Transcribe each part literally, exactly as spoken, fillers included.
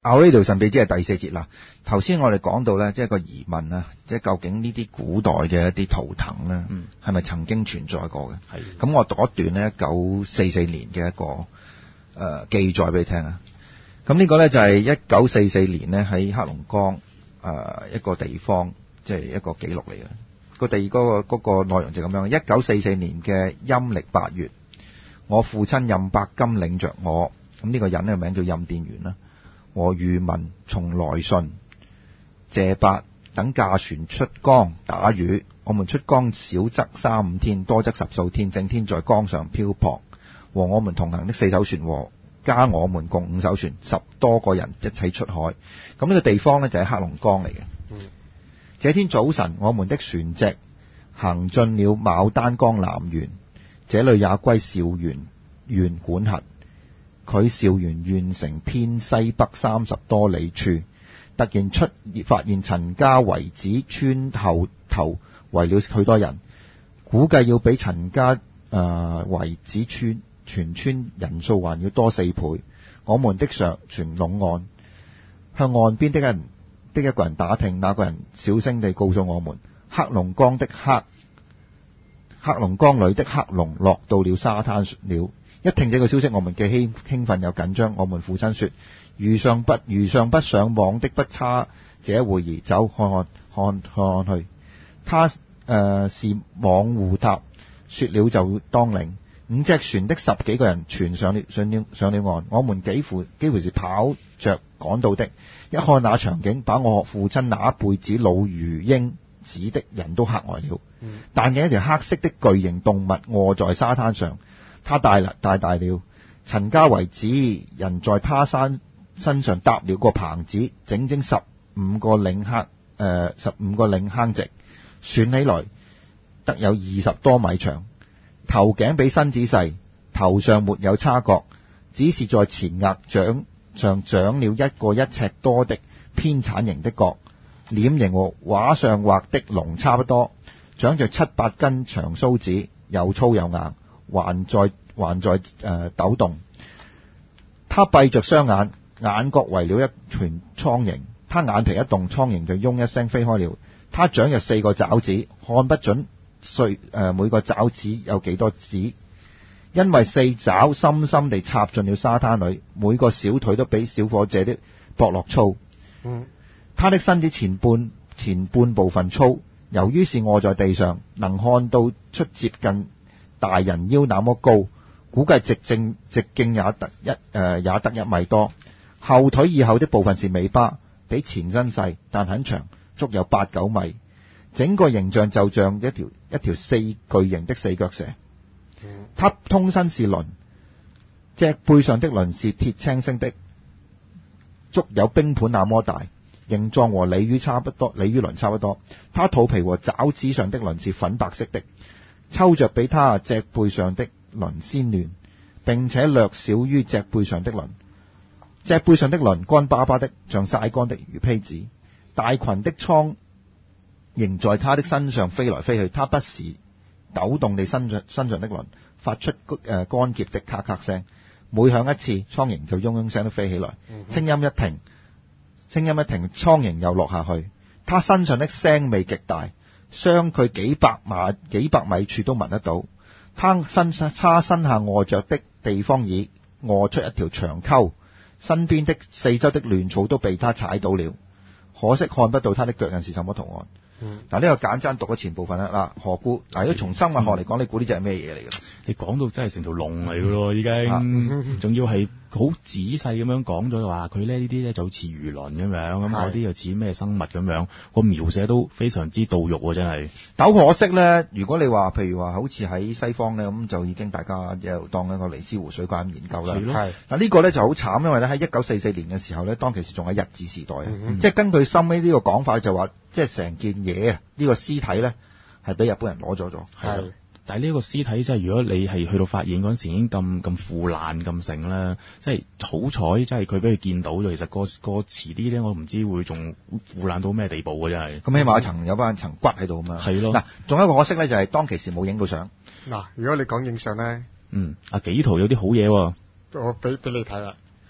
拗呢條神秘之係第四節啦。頭先我哋講到咧，即係個疑問啊，即係究竟呢啲古代嘅一啲圖騰咧，係咪曾經存在過嘅？係。咁我讀一段咧，一九四四年嘅一個誒、呃、記載俾你聽啊。咁呢個咧就係一九四四年咧喺黑龍江誒、呃、一個地方，即係一個記錄嚟嘅。個地嗰、嗰個嗰、嗰個內容就咁樣。一九四四年嘅陰曆八月，我父親任伯金領着我，咁呢個人咧名叫任殿元啦。和漁民從來順、謝伯等駕船出江打魚，我們出江少則三五天，多則十數天，整天在江上漂泊。和我們同行的四艘船和加我們共五艘船，十多個人一齊出海。咁呢個地方呢，就係黑龍江嚟嘅。嗯。這天早晨，我們的船隻行進了牡丹江南緣，這裏也歸肇源縣管轄。距肇源縣城偏西北三十多里處，突然出發現陳家圍子村後頭圍了許多人，估計要比陳家誒圍子村全村人數還要多四倍。我們的上船攏岸，向岸邊的人的一個人打聽，那個人小聲地告訴我們，黑龍江的黑黑龍江裏的黑龍落到了沙灘了。一聽這個消息，我們既興興奮又緊張。我們父親說：如上不如上不上網的不差這會兒，走看看看看去。他誒、呃、是網戶塔，說了就當領。五隻船的十幾個人全上了上了上了岸，我們幾乎幾乎是跑着趕到的。一看那場景，把我父親那一輩子老如鷹子的人都嚇呆了。嗯、但見一條黑色的巨型動物臥在沙灘上。他大了大大了，陳家圍子人在他身身上搭了個棚子，整整十五個領坑，誒十五個領坑直，算起來得有二十多米長，頭頸比身子細，頭上沒有叉角，只是在前額長上長了一個一尺多的偏鏟形的角，臉型和畫上畫的龍差不多，長着七八根長鬚子，又粗又硬。還在還在誒、呃、抖動，他閉着雙眼，眼角圍了一團蒼蠅。他眼皮一動，蒼蠅就嗡一聲飛開了。他長着四個爪子，看不準碎誒、呃、每個爪子有幾多指，因為四爪深深地插進了沙灘裏，每個小腿都比小伙子的膊落粗。嗯，他的身子前半前半部分粗，由於是臥在地上，能看到出接近大人腰那麼高，估計直徑直徑也得一誒、呃、也得一米多。後腿以後的部分是尾巴，比前身細，但很長，足有八九米。整個形象就像一條一條四巨型的四腳蛇。它通身是鱗，脊背上的鱗是鐵青色的，足有冰盤那麼大，形狀和鯉魚差不多，鯉魚鱗差不多。它肚皮和爪子上的鱗是粉白色的。抽着比他脊背上的鱗鮮嫩，並且略少於脊背上的鱗。脊背上的鱗乾巴巴的，像曬乾的魚坯子。大群的蒼蠅在他的身上飛來飛去，他不時抖動地身上身上的鱗，發出誒乾澀的咔咔聲。每響一次，蒼蠅就嗡嗡聲都飛起來。聲音一停，聲音一停，蒼蠅又落下去。他身上的腥味極大。相距幾百碼幾百米處都聞得到。他身他身下臥着的地方已臥出一條長溝，身邊的四周的亂草都被他踩到了，可惜看不到他的腳印是什麼圖案。嗱、嗯，呢個簡單讀咗前部分啦。嗱，何故？嗱，如果從生物學嚟講，你估呢隻係咩嘢嚟嘅？ 你講到真係成條龍嚟嘅咯，已經，仲要係好仔細咁樣講咗話，佢咧呢啲咧就好似魚鱗咁樣，咁嗰啲又似咩生物咁樣，個描寫都非常之到肉喎，真係。 但好可惜咧，如果你話譬如話好似喺西方咧，咁就已經大家又當一個尼斯湖水怪咁研究啦。係。嗱呢個咧就好慘，因為咧喺一九四四年嘅時候咧，當其時仲喺日治時代啊，嗯、即係根據收尾呢個講法就話，即係成件嘢啊，呢個屍體咧係俾日本人攞咗咗。係。 但係呢個屍體真係，如果你係去到發現嗰陣時已經咁咁腐爛咁盛啦，即係好彩，即係佢俾佢見到咗。其實個個遲啲咧，我唔知會仲腐爛到咩地步嘅真係。 咁起碼有層有翻層骨喺度咁樣。係咯。嗱，仲有一個可惜咧，就係當其時冇影到相。 嗱，如果你講影相咧， 嗯，啊幾圖有啲好嘢喎。 我俾俾你睇啦。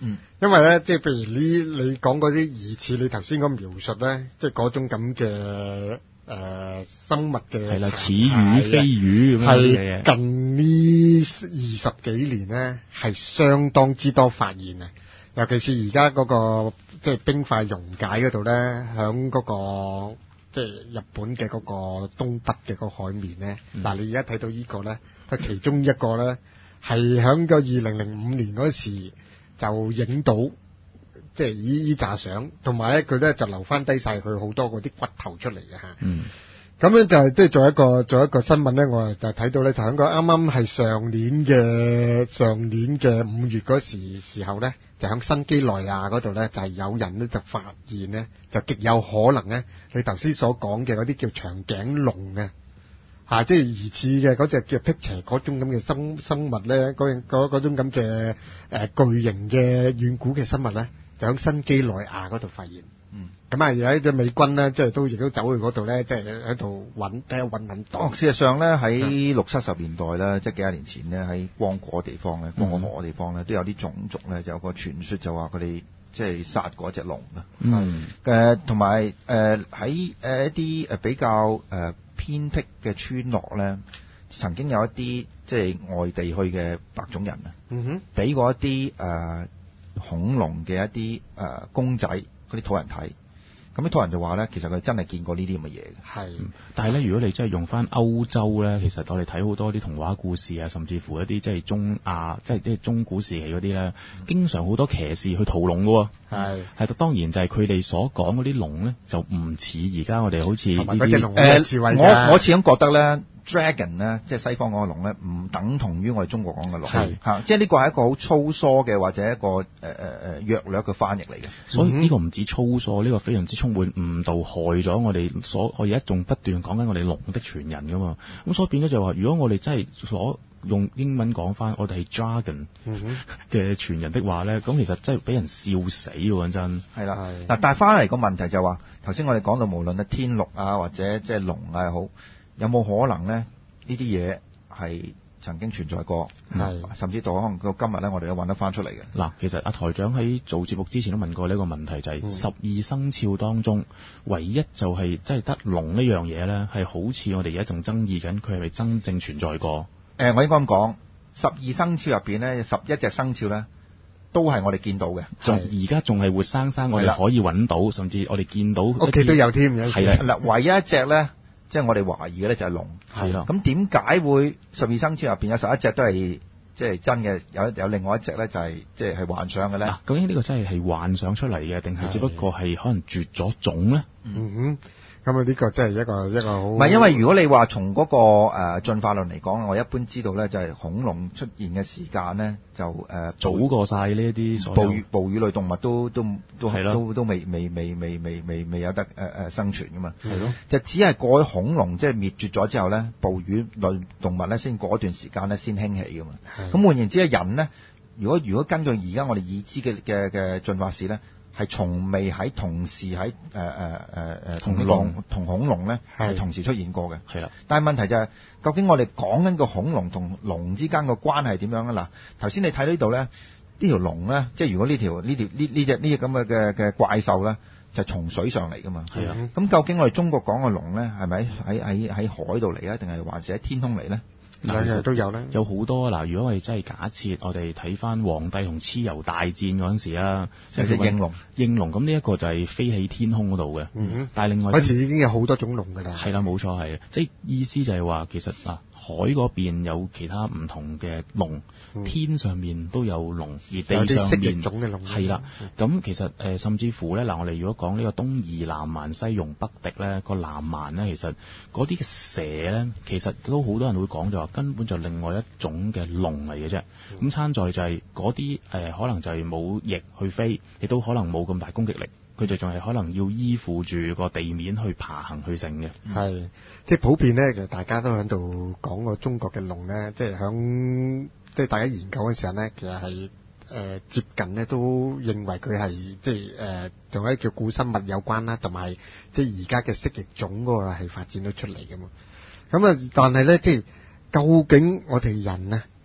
嗯，因為咧，即係譬如呢，你講嗰啲疑似你頭先嗰描述咧，即係嗰種咁嘅誒生物嘅係啦，似魚非魚咁樣嘅嘢， 係近呢二十幾年咧係相當之多發現啊！尤其是而家嗰個即係冰塊溶解嗰度咧，響嗰個即係日本嘅嗰個東北嘅嗰個海面咧，嗱、嗯、你而家睇到呢個咧，係其中一個咧，係響個二零零五年嗰時就影到，即係依依紮相，同埋咧佢咧就留翻低晒佢好多嗰啲骨頭出嚟嘅嚇。嗯。咁樣就係即係做一個做一個新聞咧，我就睇到咧，就喺個啱啱係上年嘅上年嘅五月嗰時時候咧，就喺新幾內亞嗰度咧，就係有人咧就發現咧，就極有可能咧，你頭先所講嘅嗰啲叫長頸龍嘅嚇，即係疑似嘅嗰隻叫辟邪嗰種咁嘅生生物咧，嗰嗰嗰種咁嘅誒巨型嘅遠古嘅生物咧，就喺新幾內亞嗰度發現。嗯，咁啊，有一啲美軍咧，即係都亦都走去嗰度咧，即係喺度揾睇下揾揾到。 哦，事實上咧，喺六七十年代咧，即係幾廿年前咧，喺光果地方咧，光果河地方咧，都有啲種族咧，就有個傳說就話佢哋即係殺過一隻龍嘅。嗯。誒，同埋誒喺誒一啲誒比較誒、呃、偏僻嘅村落咧，曾經有一啲即係外地去嘅白種人啊，嗯哼，俾過一啲誒、呃、恐龍嘅一啲誒、呃、公仔。嗰啲土人睇，咁啲土人就話咧，其實佢真係見過呢啲咁嘅嘢嘅。係， 但係咧，如果你真係用翻歐洲咧，其實我哋睇好多啲童話故事啊，甚至乎一啲即係中亞，即係即係中古時期嗰啲咧，經常好多騎士去屠龍嘅喎。係，係當然就係佢哋所講嗰啲龍咧，就唔似而家我哋好似呢啲誒，我我始終覺得咧。Dragon 咧，即係西方講嘅龍咧，唔等同於我哋中國講嘅龍，係嚇，即係呢個係一個好粗疏嘅或者一個誒誒誒約略嘅翻譯嚟嘅。 所以呢個唔止粗疏，呢、這個非常之充滿誤導，害咗我哋所我而家仲不斷講緊我哋龍的傳人噶嘛。咁所以變咗就係話，如果我哋真係所用英文講翻，我哋係 Dragon 嘅傳人的話咧，咁其實真係俾人笑死喎！真係啦，嗱，但係翻嚟個問題就係話，頭先我哋講到無論係天鹿啊，或者即係龍啊好。有冇可能咧？呢啲嘢係曾經存在過，係甚至到可能到今日咧，我哋都揾得翻出嚟嘅。 嗱，其實阿台長喺做節目之前都問過呢個問題，就係十二生肖當中，唯一就係即係得龍呢樣嘢咧，係好似我哋而家仲爭議緊，佢係咪真正存在過？誒、 呃，我應該咁講，十二生肖入邊咧，十一隻生肖咧，都係我哋見到嘅， 仲而家仲係活生生，我哋可以揾到，甚至我哋見到屋企都有添， 係啦，嗱，唯一一隻咧。即係我哋懷疑嘅咧就係龍，係啦。咁點解會十二生肖入邊有十一隻都係即係真嘅，有有另外一隻咧就係即係係幻想嘅咧？ 究竟呢個真係係幻想出嚟嘅，定係只不過係可能絕咗種咧？ 嗯哼。咁啊，呢個真係一個一個好。唔係，因為如果你話從嗰個誒進化論嚟講，我一般知道咧就係恐龍出現嘅時間咧就誒、呃、 早過晒呢一啲哺乳哺乳類動物都都都都都未未未未未未未有得誒誒、呃、生存噶嘛。係咯。就只係過咗恐龍即係滅絕咗之後咧，哺乳類動物咧先嗰段時間咧先興起噶嘛。咁換言之，人咧，如果如果根據而家我哋已知嘅嘅嘅進化史咧。係從未喺同時喺誒誒誒誒同龍同恐龍咧係同時出現過嘅，係啦。但係問題就係、是，究竟我哋講緊個恐龍同龍之間個關係點樣咧？嗱，頭先你睇到呢度咧，呢條龍咧，即係如果呢條呢條呢呢隻呢隻咁嘅嘅嘅怪獸咧，就係從水上嚟噶嘛。係啊。咁究竟我哋中國講嘅龍咧，係咪喺喺喺海度嚟咧，定係還是喺天空嚟咧？ 兩樣都有咧， 有好多嗱。如果我哋真係假設我哋睇翻黃帝同蚩尤大戰嗰陣時啊， 即係應龍， 應龍咁呢一個就係飛起天空嗰度嘅。嗯哼，但係另外嗰時已經有好多種龍㗎啦。 係啦，冇錯係，即係意思就係話其實嗱。海嗰邊有其他唔同嘅龍、嗯，天上面都有龍，而地上面係啦。咁、嗯、其實誒、呃，甚至乎咧，嗱，我哋如果講呢個東夷南蠻西戎北狄咧，個南蠻咧，其實嗰啲嘅蛇咧，其實都好多人會講就話根本就另外一種嘅龍嚟嘅啫。咁參在就係嗰啲誒，可能就係冇翼去飛，亦都可能冇咁大攻擊力。佢哋仲係可能要依附住個地面去爬行去成嘅， 係即係普遍咧，其實大家都喺度講個中國嘅龍咧，即係響即係大家研究嘅時候咧，其實係誒、呃、接近咧，都認為佢係即係誒同一叫古生物有關啦，同埋即係而家嘅蜥蜴種嗰個係發展咗出嚟嘅嘛。咁啊，但係咧，即係究竟我哋人啊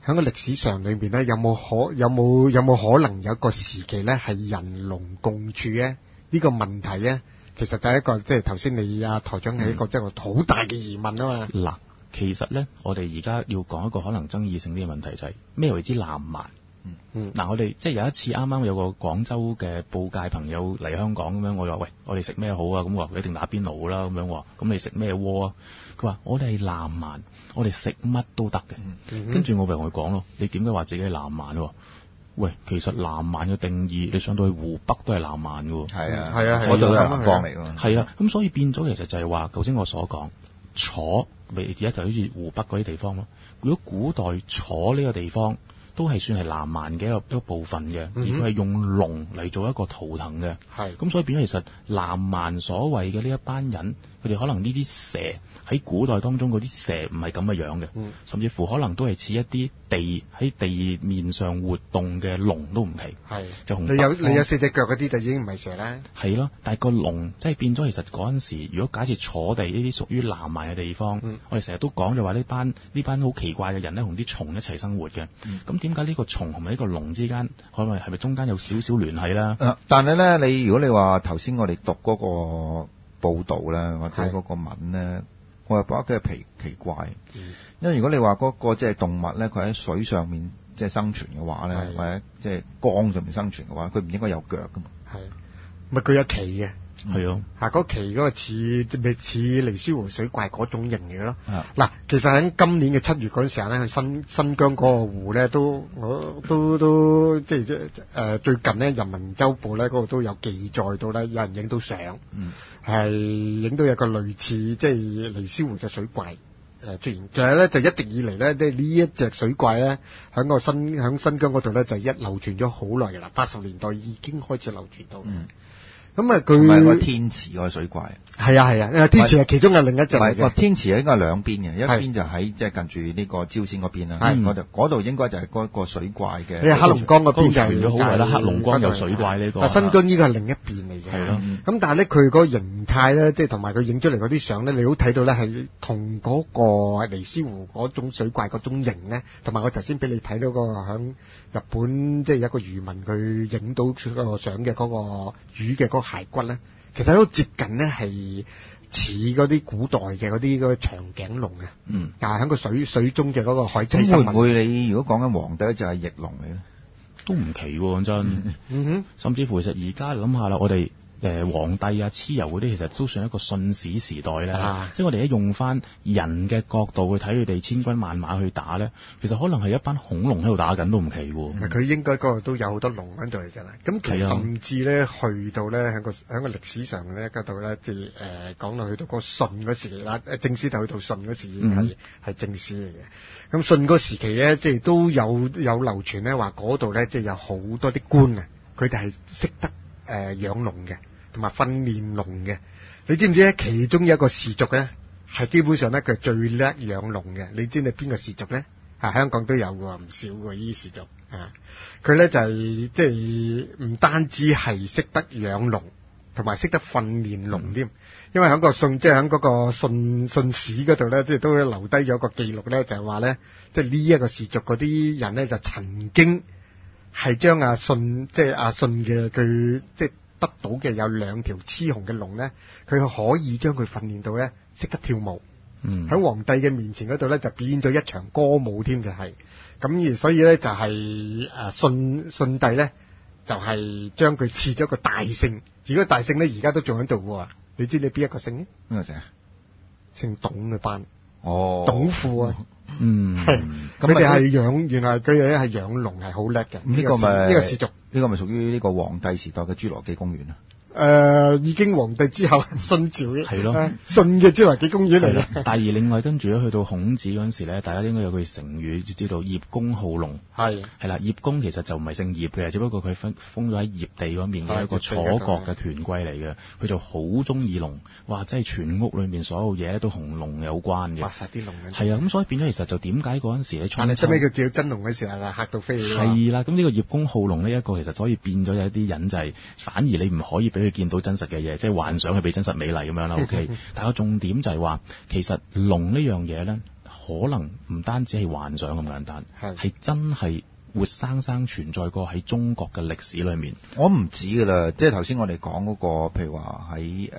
喺個歷史上裏邊咧，有冇可有冇有冇可能有一個時期咧係人龍共處咧？呢、呢個問題咧，其實就係一個即係頭先你啊台長係一個即係好大嘅疑問啊嘛。 嗱、嗯，其實咧，我哋而家要講一個可能爭議性啲嘅問題就係、是、咩為之南蠻？嗯，嗱，我哋即係有一次啱啱有個廣州嘅報界朋友嚟香港咁樣，我話喂，我哋食咩好啊？咁我話一定打邊爐啦咁樣喎。咁你食咩鍋啊？佢話我哋係南蠻，我哋食乜都得嘅。嗯、跟住我咪同佢講咯，你點解話自己係南蠻喎？喂，其實南蠻嘅定義，你上到去湖北都係南蠻嘅喎。 係啊， 係啊， 嗰度都係南方嚟㗎。 係啊，咁所以變咗其實就係話，頭先我所講楚，而家就好似湖北嗰啲地方咯。如果古代楚呢個地方，都係算係南蠻嘅一個一個部分嘅，而佢係用龍嚟做一個圖騰嘅。係，咁所以變咗其實南蠻所謂嘅呢一班人，佢哋可能呢啲蛇喺古代當中嗰啲蛇唔係咁嘅樣嘅，嗯，甚至乎可能都係似一啲地喺地面上活動嘅龍都唔奇。係，就同你有你有四隻腳嗰啲就已經唔係蛇啦。 係咯，但係個龍即係變咗，其實嗰陣時，如果假設楚地呢啲屬於南蠻嘅地方，嗯，我哋成日都講就話呢班呢班好奇怪嘅人咧，同啲蟲一齊生活嘅。咁點解呢個蟲同埋呢個龍之間，可能係咪中間有少少聯繫啦？ 誒，但係咧，你如果你話頭先我哋讀嗰個報導咧，或者嗰個文咧，我又覺得幾係奇奇怪。嗯，因為如果你話嗰個即係動物咧，佢喺水上面即係生存嘅話咧，或者即係江上面生存嘅話，佢唔應該有腳噶嘛？係， 咪佢有鰭嘅。 係啊， 嚇嗰鰭嗰個似咪似尼斯湖水怪嗰種型嘅咯。嗱，其實喺今年嘅七月嗰陣時候咧，去新新疆嗰個湖咧，都我都都即係即係誒最近咧，《人民週報》咧嗰度都有記載到咧，有人影到相，係影到有個類似即係尼斯湖嘅水怪誒出現。其實咧就一直以嚟咧，即係呢一隻水怪咧，喺個新喺新疆嗰度咧就一流傳咗好耐嘅啦，八十年代已經開始流傳到。嗯咁啊，佢唔係個天池嗰個水怪， 係啊係啊，因為天池係其中嘅另一隻嚟嘅。 個天池應該係兩邊嘅，一邊就喺即係近住呢個朝鮮嗰邊啦。係嗰度，嗰度應該就係嗰個水怪嘅。 你黑龍江嗰邊就傳咗好耐啦，黑龍江有水怪呢個。 啊，新疆呢個係另一邊嚟嘅。係咯。咁但係咧，佢嗰個形態咧，即係同埋佢影出嚟嗰啲相咧，你好睇到咧係同嗰個尼斯湖嗰種水怪嗰種型咧，同埋我頭先俾你睇到嗰個響日本即係有一個漁民佢影到嗰個相嘅嗰個魚嘅嗰個骸骨咧。其實都接近咧，係似嗰啲古代嘅嗰啲嗰個長頸龍嘅，嗯，但係喺個水水中嘅嗰個海棲生物。會唔會你如果講緊黃帝就係翼龍嚟咧？ 都唔奇喎，真。嗯，嗯哼，甚至乎其實而家諗下啦，我哋。誒黃帝啊、蚩尤嗰啲其實都算一個信史時代咧，啊、即係我哋一用翻人嘅角度去睇佢哋千軍萬馬去打咧，其實可能係一班恐龍喺度打緊都唔奇喎。唔係佢應該嗰度都有好多龍喺度嚟㗎啦。咁其實甚至咧去到咧喺個喺個歷史上咧嗰度咧，即係誒講到去到嗰個舜嗰時期啦，誒正史就去到舜嗰時已經係係正史嚟嘅。咁舜嗰時期咧，即係都有有流傳咧話嗰度咧，即係有好多啲官啊，佢哋係識得。誒、呃、養龍嘅，同埋訓練龍嘅，你知唔知咧？其中有一個氏族咧，係基本上咧佢係最叻養龍嘅。你知唔知邊個氏族咧？啊，香港都有嘅，唔少嘅呢啲氏族啊。佢咧就係、是、即係唔單止係識得養龍，同埋識得訓練龍添。因為喺個信，即係喺嗰個信信史嗰度咧，即係都留低咗個記錄咧，就係話咧，即係呢一個氏族嗰啲人咧，就曾經。係將阿舜即係阿舜嘅佢即係得到嘅有兩條雌雄嘅龍咧，佢可以將佢訓練到咧識得跳舞。嗯，喺皇帝嘅面前嗰度咧就表演咗一場歌舞添嘅係。咁而所以咧就係誒舜舜帝咧就係將佢賜咗個大姓。而個大姓咧而家都仲喺度喎。你知你邊一個姓咧？邊個姓啊？姓董嘅班。哦，董父啊。嗯，係，佢哋係養，原來佢哋係養龍係好叻嘅。 呢個咪呢個氏族， 呢個咪屬於呢個黃帝時代嘅侏羅紀公園啊？ 誒、呃，已經黃帝之後舜朝嘅係咯，舜嘅侏羅紀公園嚟嘅。 但係另外跟住咧，去到孔子嗰陣時咧，大家應該有句成語就知道葉公好龍。係係啦，葉公其實就唔係姓葉嘅，只不過佢封封咗喺葉地嗰面嘅一個楚國嘅權貴嚟嘅。佢就好中意龍，哇！即係全屋裏面所有嘢都同龍有關嘅。 挖曬啲龍嘅。 係啊，咁所以變咗其實就點解嗰陣時你但係最尾佢叫真龍嘅時候係嚇到飛起。 係啦，咁呢個葉公好龍呢一個其實所以變咗有一啲人就係反而你唔可以俾佢見到真實嘅嘢，即係幻想佢比真實美麗咁樣啦。OK，但係個重點就係話，其實龍呢樣嘢咧，好可能唔單止係幻想咁簡單，係真係活生生存在過喺中國嘅歷史裏面。 我唔止㗎啦，即係頭先我哋講嗰個，譬如話喺誒誒誒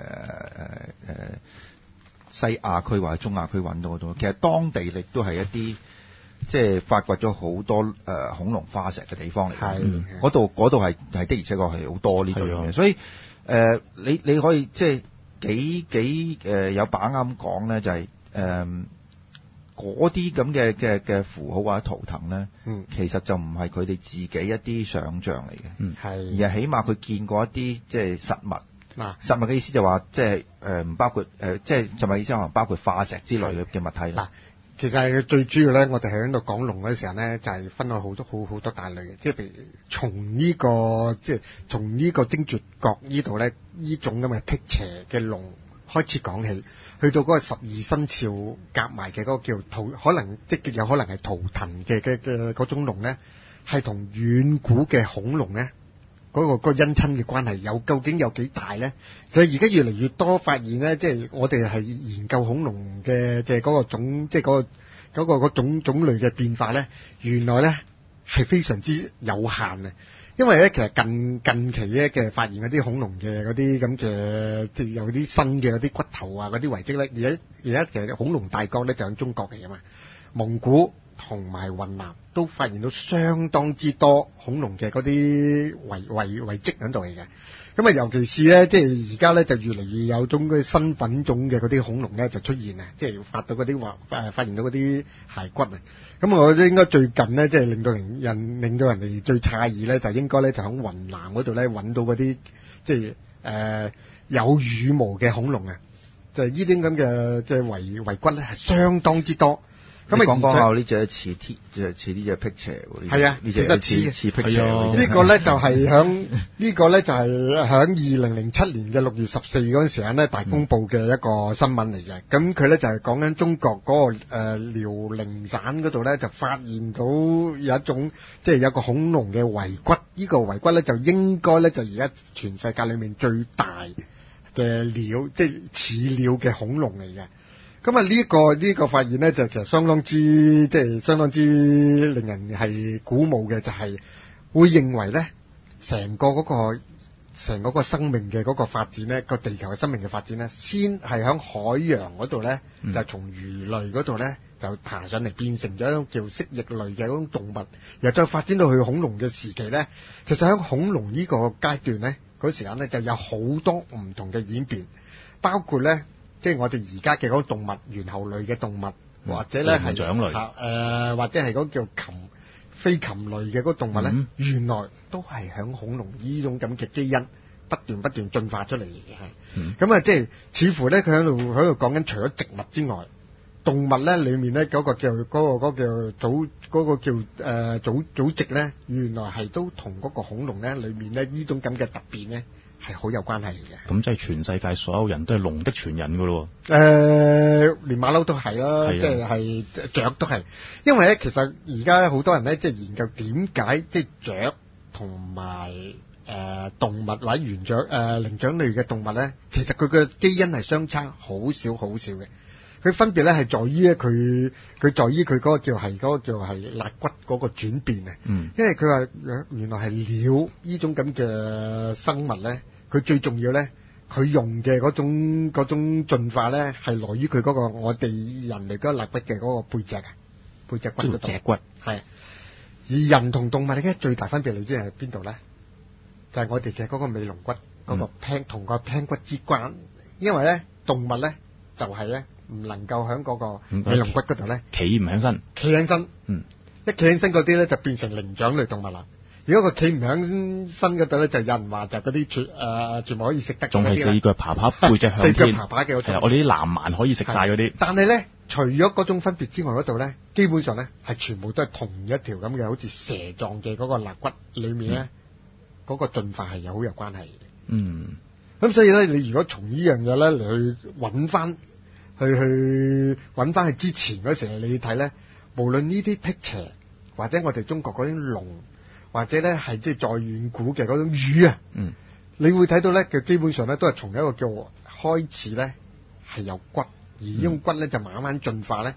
西亞區或者中亞區揾到嗰度，其實當地亦都係一啲即係發掘咗好多誒、呃、恐龍化石嘅地方嚟嘅。嗰度嗰度係係的而且確係好多呢類嘅，所以誒、呃、你你可以即係幾幾誒、呃、有把握咁講咧，就係誒嗰啲咁嘅嘅嘅符號或者圖騰咧、嗯，其實就唔係佢哋自己一啲想像嚟嘅，嗯，而係起碼佢見過一啲即係實物。嗱，實物嘅意思就話即係誒唔包括誒、呃，即係實物意思可能包括化石之類嘅嘅物體啦。 其實係最主要咧，我哋喺度講龍嗰時候咧，就係、是、分開好多好好多大類嘅，即係譬如從呢、這個即係從呢個精絕角呢度咧，呢種咁嘅辟邪嘅龍開始講起，去到嗰個十二生肖夾埋嘅嗰個叫圖，可能即係有可能係圖騰嘅嘅嘅嗰種龍咧，係同遠古嘅恐龍咧。嗰、那個、那個姻親嘅關係有究竟有幾大咧？就係而家越嚟越多發現咧，即係我哋係研究恐龍嘅嘅嗰個種，即係嗰個嗰、那個嗰、那個、種種類嘅變化咧，原來咧係非常之有限嘅。因為咧，其實近近期咧嘅發現嗰啲恐龍嘅嗰啲咁嘅，即係有啲新嘅嗰啲骨頭啊嗰啲遺跡咧，而家而家其實恐龍大國咧就喺中國嚟㗎嘛，蒙古同埋雲南都發現到相當之多恐龍嘅嗰啲遺遺遺跡喺度嚟嘅。咁啊，尤其是咧，即係而家咧就越嚟越有種嗰啲新品種嘅嗰啲恐龍咧就出現啊，即係發到嗰啲話誒發現到嗰啲骸骨啊。咁我覺得應該最近咧，即係令到人人令到人哋最詫異咧，就應該咧就喺雲南嗰度咧揾到嗰啲即係誒、呃、有羽毛嘅恐龍啊，就係呢啲咁嘅即係遺遺骨咧係相當之多。咁啊， 講講下呢隻似鐵，就似呢隻辟邪喎。 係啊， 其實似似辟邪。 呢個咧就係響呢個咧就係響二零零七年嘅六月十四嗰陣時間咧大公佈嘅一個新聞嚟嘅。咁佢咧就係講緊中國嗰、那個誒、呃、遼寧省嗰度咧就發現到有一種即係、就是、有個恐龍嘅遺骨。呢、這個遺骨咧就應該咧就而家全世界裏面最大嘅鳥，即係似鳥嘅恐龍嚟嘅。咁啊，呢個呢個發現咧，就其實相當之即係相當之令人係鼓舞嘅，就係、是、會認為咧，成個嗰個成個個生命嘅嗰個發展咧，個地球嘅生命嘅發展咧，先係喺海洋嗰度咧，就從魚類嗰度咧就爬上嚟，變成咗一種叫蜥蜴類嘅嗰種動物，然後再發展到去恐龍嘅時期咧，其實喺恐龍呢個階段咧，嗰時間咧就有好多唔同嘅演變，包括咧。即係我哋而家嘅嗰種動物，猿猴類嘅動物，或者咧係長類， 誒、呃、或者係嗰叫禽飛禽類嘅嗰動物咧、嗯，原來都係響恐龍呢種咁嘅基因不斷不斷進化出嚟嘅。係咁啊，即係似乎咧，佢喺度喺度講緊，除咗植物之外，動物咧裡面咧嗰、嗰個叫嗰、嗰個嗰個叫組嗰、嗰個叫誒、呃、組組織咧，原來係都同嗰個恐龍咧裡面咧呢種咁嘅突變咧。係好有關係嘅。咁即係全世界所有人都係龍的傳人噶咯。 誒、呃，連馬騮都係啦，即係係雀都係。因為咧，其實而家好多人咧，即係研究點解即係雀同埋誒動物或者猿雀誒靈長類嘅動物咧，其實佢嘅基因係相差好少好少嘅。佢分別咧係在於咧，佢佢在於佢嗰個叫係嗰個叫係肋骨嗰個轉變啊。嗯。因為佢話原來係鳥呢種咁嘅生物咧，佢最重要咧，佢用嘅嗰種嗰種進化咧，係來於佢嗰個我哋人類嗰個肋骨嘅嗰個背脊啊，背脊骨嗰度。脊骨。係。而人同動物嘅最大分別，你知係邊度咧？就係、是、我哋嘅嗰個尾龍骨嗰、嗯嗰個聽同個聽骨之間，因為咧動物咧就係、是、咧。唔能夠喺嗰個尾龍骨嗰度咧， 企唔響身， 企響身，嗯，一企響身嗰啲咧就變成靈長類動物啦。如果佢企唔響身嗰度咧，就有人話就嗰啲全誒全部可以食得， 仲係四腳爬爬背脊向天， 四腳爬爬嘅嗰種。 我哋啲南蠻可以食晒嗰啲。 但係咧，除咗嗰種分別之外，嗰度咧基本上咧係全部都係同一條咁嘅，好似蛇狀嘅嗰個肋骨裡面咧，嗰、嗯嗰個進化係有好有關係嘅。嗯，咁所以咧，你如果從呢樣嘢咧嚟去揾翻。去去揾翻去之前嗰時候，你睇咧，無論呢啲辟邪，或者我哋中國嗰啲龍，或者咧係即係再遠古嘅嗰種魚啊，嗯，你會睇到咧，佢基本上咧都係從一個叫開始咧係有骨，而呢種骨咧就慢慢進化咧，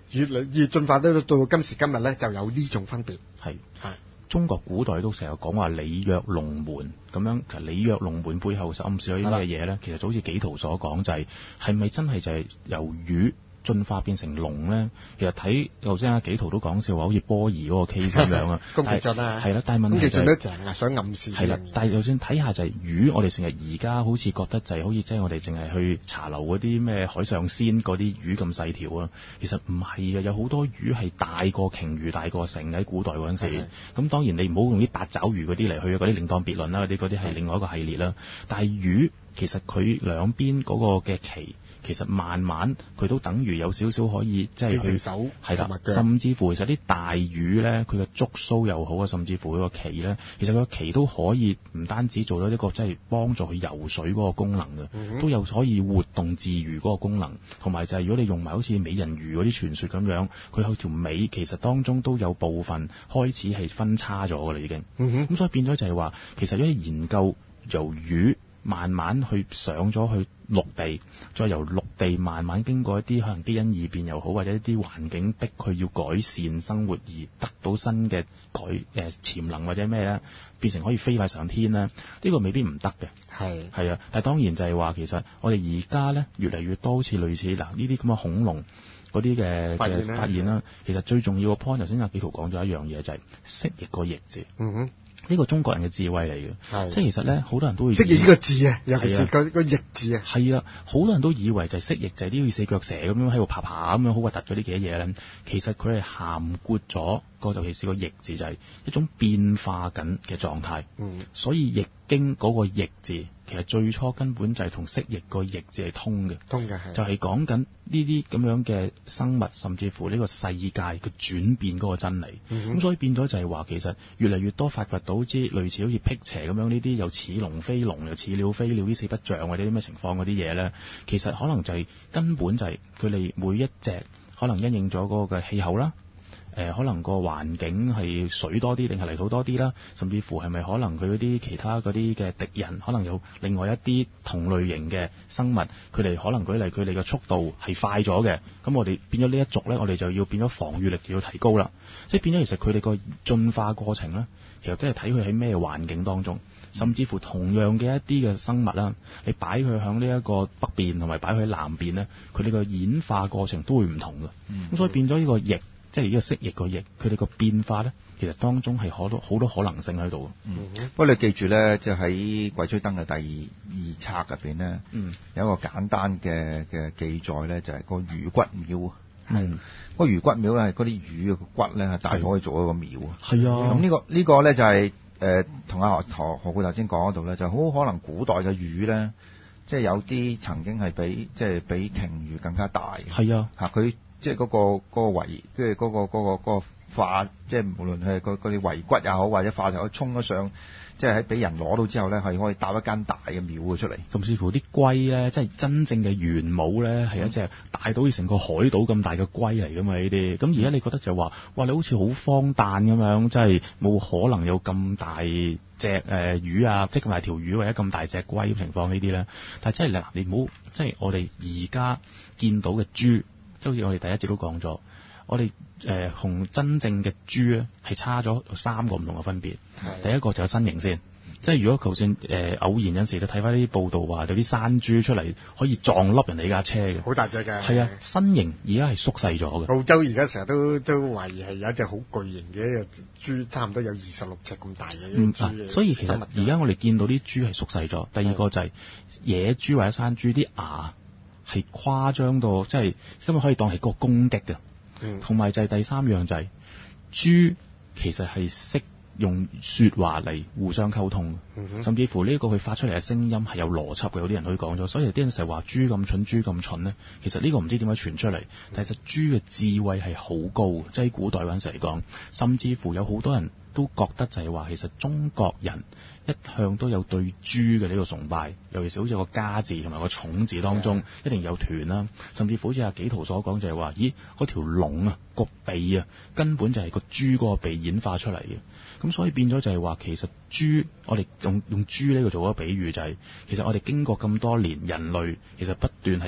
越嚟越進化到到今時今日咧，就有呢種分別。 係係中國古代都成日講話鯉躍龍門咁樣，其實鯉躍龍門背後暗示咗啲咩嘢咧？其實就好似紀陶所講，就係係咪真係就係由魚進化變成龍咧？其實睇頭先阿紀陶都講笑話，好似波兒嗰個 case 咁樣啊。 宮崎駿啊， 係啦，但係問題就係、 宮崎駿都強啊，想暗示係啦。但係就算睇下就係魚，我哋成日而家好似覺得就係好似即係我哋淨係去茶樓嗰啲咩海上鮮嗰啲魚咁細條啊。其實唔係嘅，有好多魚係大過鯨魚、大過成喺古代嗰陣時。咁當然你唔好用啲八爪魚嗰啲嚟去，嗰啲另當別論啦。嗰啲嗰啲係另外一個系列啦。但係魚其實佢兩邊嗰個嘅鰭，其實慢慢佢都等於有少少可以即係去手係啦，甚至乎其實啲大魚咧，佢嘅觸鬚又好啊，甚至乎佢個鰭咧，其實佢個鰭都可以唔單止做到一個即係幫助佢游水嗰個功能嘅，嗯、都有可以活動自如嗰個功能。同埋就係如果你用埋好似美人魚嗰啲傳說咁樣，佢有條尾其實當中都有部分開始係分叉咗㗎啦已經。咁、嗯、所以變咗就係話，其實如果你研究由魚慢慢去上咗去陸地，再由陸地慢慢經過一啲可能基因異變又好，或者一啲環境逼佢要改善生活而得到新嘅改誒、呃、潛能或者咩咧，變成可以飛快上天咧，呢、這個未必唔得嘅。 係係啊，但係當然就係話其實我哋而家咧越嚟越多好似類似嗱呢啲咁嘅恐龍嗰啲嘅嘅發現啦，其實最重要個 point 頭先阿紀陶講咗一樣嘢就係蜥蜴個翼字。 嗯哼。 呢個中國人嘅智慧嚟嘅，即係其實咧，好多人都會蜥蜴呢個字啊，尤其是個個翼字啊， 係啊，好多人都以為就係蜥蜴就係啲好似四腳蛇咁樣喺度爬爬咁樣好核突嗰啲嘅嘢咧，其實佢係涵括咗個，尤其是個翼字就係一種變化緊嘅狀態。嗯，所以易經嗰個翼字其實最初根本就係同蜥蜴個翼字係通嘅， 通嘅係， 就係講緊呢啲咁樣嘅生物，甚至乎呢個世界嘅轉變嗰個真理。咁、嗯、所以變咗就係話，其實越嚟越多發掘到啲類似好似辟邪咁樣呢啲又似龍非龍又似鳥非鳥啲四不像或者啲咩情況嗰啲嘢咧，其實可能就係、是、根本就係佢哋每一隻可能因應咗嗰個嘅氣候啦。誒、呃、可能個環境係水多啲定係泥土多啲啦，甚至乎係咪可能佢嗰啲其他嗰啲嘅敵人，可能有另外一啲同類型嘅生物，佢哋可能舉例佢哋嘅速度係快咗嘅，咁我哋變咗呢一族咧，我哋就要變咗防禦力要提高啦，即係變咗其實佢哋個進化過程咧，其實都係睇佢喺咩環境當中，甚至乎同樣嘅一啲嘅生物啦，你擺佢響呢一個北邊同埋擺佢喺南邊咧，佢哋個演化過程都會唔同嘅，咁、嗯、所以變咗呢個翼。即係呢個蜥蜴個翼，佢哋個變化咧，其實當中係好多好多可能性喺度。 嗯，不過你記住咧，就喺《鬼吹燈》嘅第二二冊入邊咧，嗯，有一個簡單嘅嘅記載咧，就係、是、個魚骨廟啊。嗯，個魚骨廟咧係嗰啲魚嘅骨咧，大概可以做一個廟啊。係啊。咁、這個這個、呢個呢個咧就係誒同阿何何故頭先講嗰度咧，就好可能古代嘅魚咧，即係有啲曾經係比即係比鯨魚更加大嘅。係啊。嚇佢。即係嗰、那個嗰、那個圍，即係嗰個嗰、那個嗰、那個化，即係無論係嗰嗰啲圍骨也好，或者化成可以衝咗上，即係喺俾人攞到之後咧，係可以搭一間大嘅廟嘅出嚟。甚至乎啲龜咧，即係真正嘅玄武咧，係一隻大到好似成個海島咁大嘅龜嚟㗎嘛呢啲。咁而家你覺得就話，哇！你好似好荒誕咁樣，即係冇可能有咁大隻誒、呃、魚啊，即係咁大條魚或者咁大隻龜嘅情況呢啲咧。但係真係嗱，你唔好即係我哋而家見到嘅豬。即好似我哋第一節都講咗，我哋誒同真正嘅豬咧係差咗三個唔同嘅分別。第一個就係身形先，即係如果就算誒、呃、偶然有陣時你睇翻啲報道話有啲山豬出嚟可以撞笠人哋架車嘅， 好大隻㗎。 係啊，身形而家係縮細咗嘅。 澳洲而家成日都都懷疑係有一隻好巨型嘅一隻豬，差唔多有二十六尺咁大嘅、嗯啊。 所以其實而家我哋見到啲豬係縮細咗。第二個就係野豬或者山豬啲牙。係誇張到，即係根本可以當係個攻擊嘅。同、嗯、埋就係第三樣就係、是、豬其實係識用説話嚟互相溝通、嗯，甚至乎呢個佢發出嚟嘅聲音係有邏輯嘅。有啲人可以講咗，所以有啲人成日話豬咁蠢，豬咁蠢咧。其實呢個唔知點解傳出嚟，但係其實豬嘅智慧係好高嘅，即係喺古代嗰陣時嚟講，甚至乎有好多人都覺得就係話，其實中國人一向都有對豬嘅呢個崇拜，尤其是好似個家字同埋個重字當中一定有團啦，甚至乎好似阿紀陶所講就係話，咦嗰條龍啊個鼻啊根本就係個豬嗰個鼻演化出嚟嘅，咁所以變咗就係話其實豬我哋用用豬呢個做一個比喻就係、是，其實我哋經過咁多年人類其實不斷係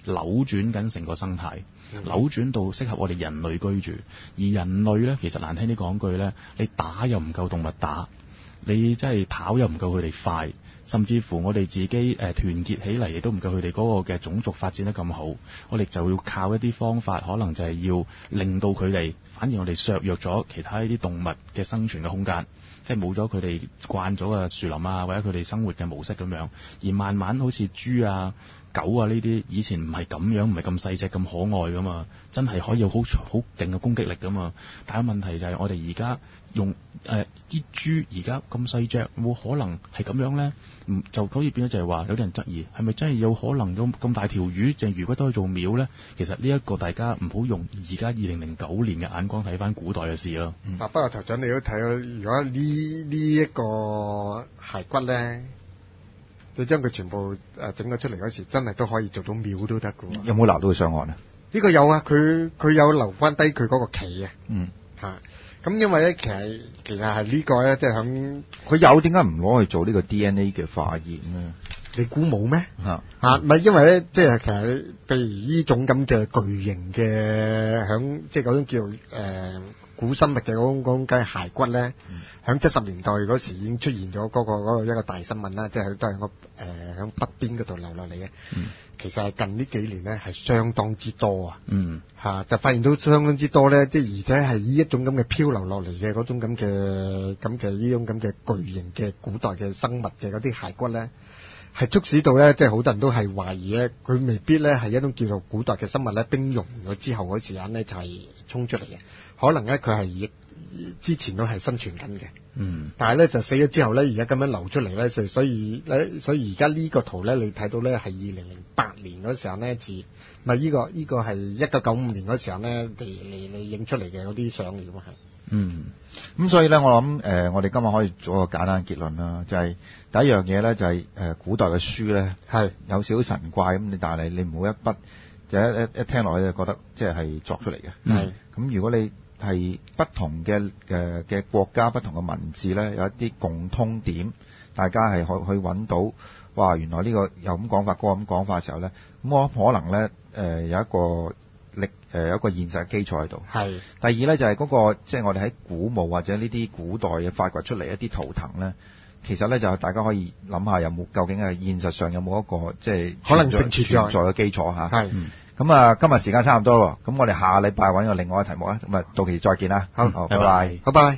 扭轉緊成個生態，扭轉到適合我哋人類居住。而人類咧，其實難聽啲講句咧，你打又唔夠動物打，你真係跑又唔夠佢哋快。甚至乎我哋自己誒、呃、團結起嚟，亦都唔夠佢哋嗰個嘅種族發展得咁好。我哋就要靠一啲方法，可能就係要令到佢哋，反而我哋削弱咗其他呢啲動物嘅生存嘅空間，即係冇咗佢哋慣咗嘅樹林啊，或者佢哋生活嘅模式咁樣，而慢慢好似豬啊、狗啊呢啲，以前唔係咁樣，唔係咁細隻咁可愛噶嘛，真係可以有好好勁嘅攻擊力噶嘛。但係問題就係我哋而家用誒啲豬而家咁細隻，冇可能係咁樣咧？唔就可以變咗就係話有啲人質疑，係咪真係有可能咁咁大條魚淨魚骨都可以做廟咧？其實呢一個大家唔好用而家二零零九年嘅眼光睇翻古代嘅事咯。 嗯、啊，不過頭長你都睇到，如果呢呢一個骸骨咧，你將佢全部誒整咗出嚟嗰時，真係都可以做到廟都得㗎喎。 有冇留到佢上岸啊？ 呢個有啊，佢佢有留翻低佢嗰個旗啊。嗯。嚇。咁因為咧，其實其實係呢個咧，即係響佢有點解唔攞去做呢個 D N A 嘅化驗咧？ 你估冇咩？ 嚇嚇，唔係因為咧，即係其實譬如呢種咁嘅巨型嘅響，即係嗰種叫誒、呃、古生物嘅嗰種嗰種嘅骸骨咧，響七十年代嗰時已經出現咗嗰、嗰個嗰、嗰個一個大新聞啦，即係都係我誒響北邊嗰度流落嚟嘅。嗯其實係近呢幾年咧係相當之多啊，嗯嚇就發現到相當之多咧，即係而且係呢一種咁嘅漂流落嚟嘅嗰種咁嘅咁嘅呢種咁嘅巨型嘅古代嘅生物嘅嗰啲骸骨咧，係促使到咧，即係好多人都係懷疑咧，佢未必咧係一種叫做古代嘅生物咧，冰融咗之後嗰時間咧就係衝出嚟嘅，可能咧佢係之前都係生存緊嘅，嗯，但係咧就死咗之後咧，而家咁樣流出嚟咧，就所以咧，所以而家呢個圖咧，你睇到咧係二零零八年嗰時候咧，自唔係呢個呢、這個係一九九五年嗰時候咧，嚟嚟嚟影出嚟嘅嗰啲相嚟㗎嘛係，嗯， 咁所以咧，我諗誒、呃，我哋今日可以做一個簡單結論啦，就係、是、第一樣嘢咧，就係、是、誒、呃、古代嘅書咧係有少少神怪咁，你但係你唔好一筆就一一一聽落去就覺得即係係作出嚟嘅，係咁如果你係不同嘅嘅嘅國家不同嘅文字咧，有一啲共通點，大家係可去揾到，哇！原來呢個有咁講法，嗰個咁講法嘅時候咧，咁我可能咧誒、呃、有一個力誒、呃、有一個現實嘅基礎喺度。係。第二咧就係、是、嗰、那個即係、就是、我哋喺古墓或者呢啲古代嘅發掘出嚟一啲圖騰咧，其實咧就大家可以諗下有冇究竟係現實上有冇一個即係可能性存在嘅基礎嚇。係。咁啊，今日時間差唔多咯，咁我哋下個禮拜揾個另外一個題目啊，咁啊，到期再見啦。好，好，拜拜，拜拜。